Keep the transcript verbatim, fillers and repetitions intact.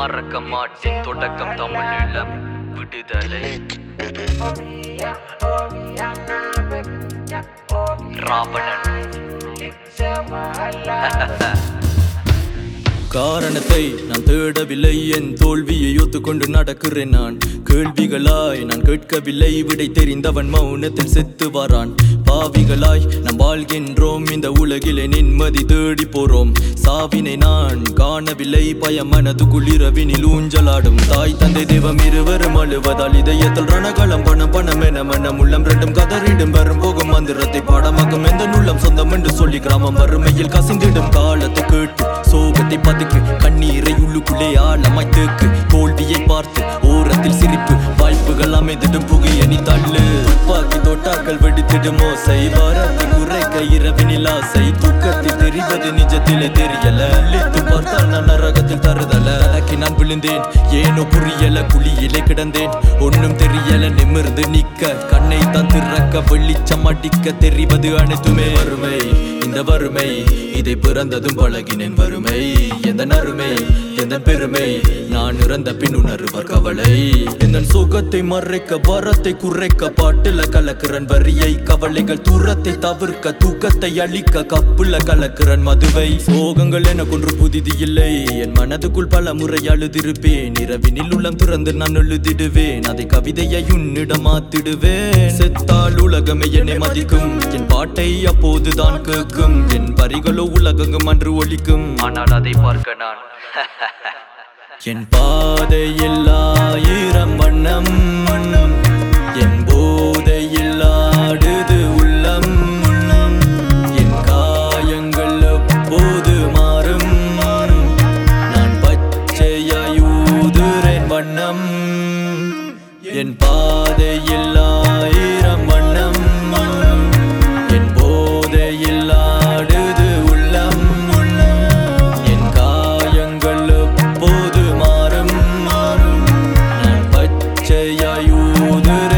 மறக்க மாட்டேன் தொடக்கம் தமிழீழம் விடுதலை ராவணன் காரணத்தை நான் தேடவில்லை என் தோல்வியை ஒத்துக்கொண்டு நடக்கிறேன் நான் கேள்விகளாய் நான் கேட்கவில்லை விடை தெரிந்தவன் மௌனத்தில் செத்து வாரான் பாவிகளாய் நாம் வாழ்கின்றோம் இந்த உலகிலே நிம்மதி தேடி போறோம் சாவினை நான் காணவில்லை பய மனதுக்குள் இரவினில் ஊஞ்சலாடும் தாய் தந்தை தெய்வம் இருவரும் அழுவதால் இதயத்தில் ரணகளம் பணம் பணம் என மனம் உள்ளம் ரெண்டும் கதறிடும் வரும் போகும் மந்திரத்தை பாடமாக்கும் எந்த நுள்ளம் சொந்தம் என்று சொல்லி கிராமம் வறுமையில் கசிந்திடும் காலத்தை கேட்டு சோகத்தை பதுக்கு கண்ணீரை உள்ளுக்குள்ளே ஆழமாய் தேக்கு தோல்வியை பார்த்து ஓரத்தில் சிரிப்பு வாய்ப்புகள் அமைந்திடும் புகைய நீ தள்ளு துப்பாக்கி தோட்டாக்கள் வெடித்திடும் ஓசை பாரத்தை குறைக்க இரவினில் ஆசை தூக்கத்தில் தெரிவது நிஜத்திலே தெரியல அள்ளித்து பார்த்தால் நான் நரகத்தில் தருதல தலக்கி நான் விழுந்தேன் ஏனோ புரியல குழியிலே கிடந்தேன் ஒன்னும் தெரியல நிமிர்ந்து நிக்க கண்ணை தான் திறக்க வெளிச்சம் அடிக்க தெரிவது அனைத்துமே வறுமை இந்த வறுமை இதை பிறந்ததும் பழகினேன் வறுமை எந்த நறுமை எந்த பெருமை நான் இறந்த பின் உணர்வர் கவலை எந்த சுகத்தை மறைக்க வரத்தை குறைக்க பாட்டுல கலக்கிறன் வரியை கவலைகள் தூரத்தை தவிர்க்க தூக்கத்தை அழிக்க கப்புல கலக்கிறன் மதுவை சோகங்கள் எனக்கு ஒன்று புதிது இல்லை என் மனதுக்குள் பல முறை அழுதிருப்பேன் இரவினில் உள்ளம் திறந்து நான் எழுதிடுவேன் அதை கவிதையை உன்னிடம் மாத்திடுவேன் செத்தால் உலகமே என்னை மதிக்கும் என் பாட்டை அப்போதுதான் கேட்கும் என் பரிகளோ உலகங்கும் அன்று ஒலிக்கும் ஆனால் அதை பார்க்க நான் என் பாதையில் ஆயிரம் வண்ணம் வண்ணம் என் போதையில் ஆடுது உள்ளம் என் காயங்கள் எப்போது மாறும் நான் பச்சையாயூதுறேன் வண்ணம் என் பாதையில் ஆயிரம் வண்ணம் என் போதையில் ஆடுது உள்ளம் என் காயங்கள் எப்போது மாறும் நான் பச்சையாயூதுறேன்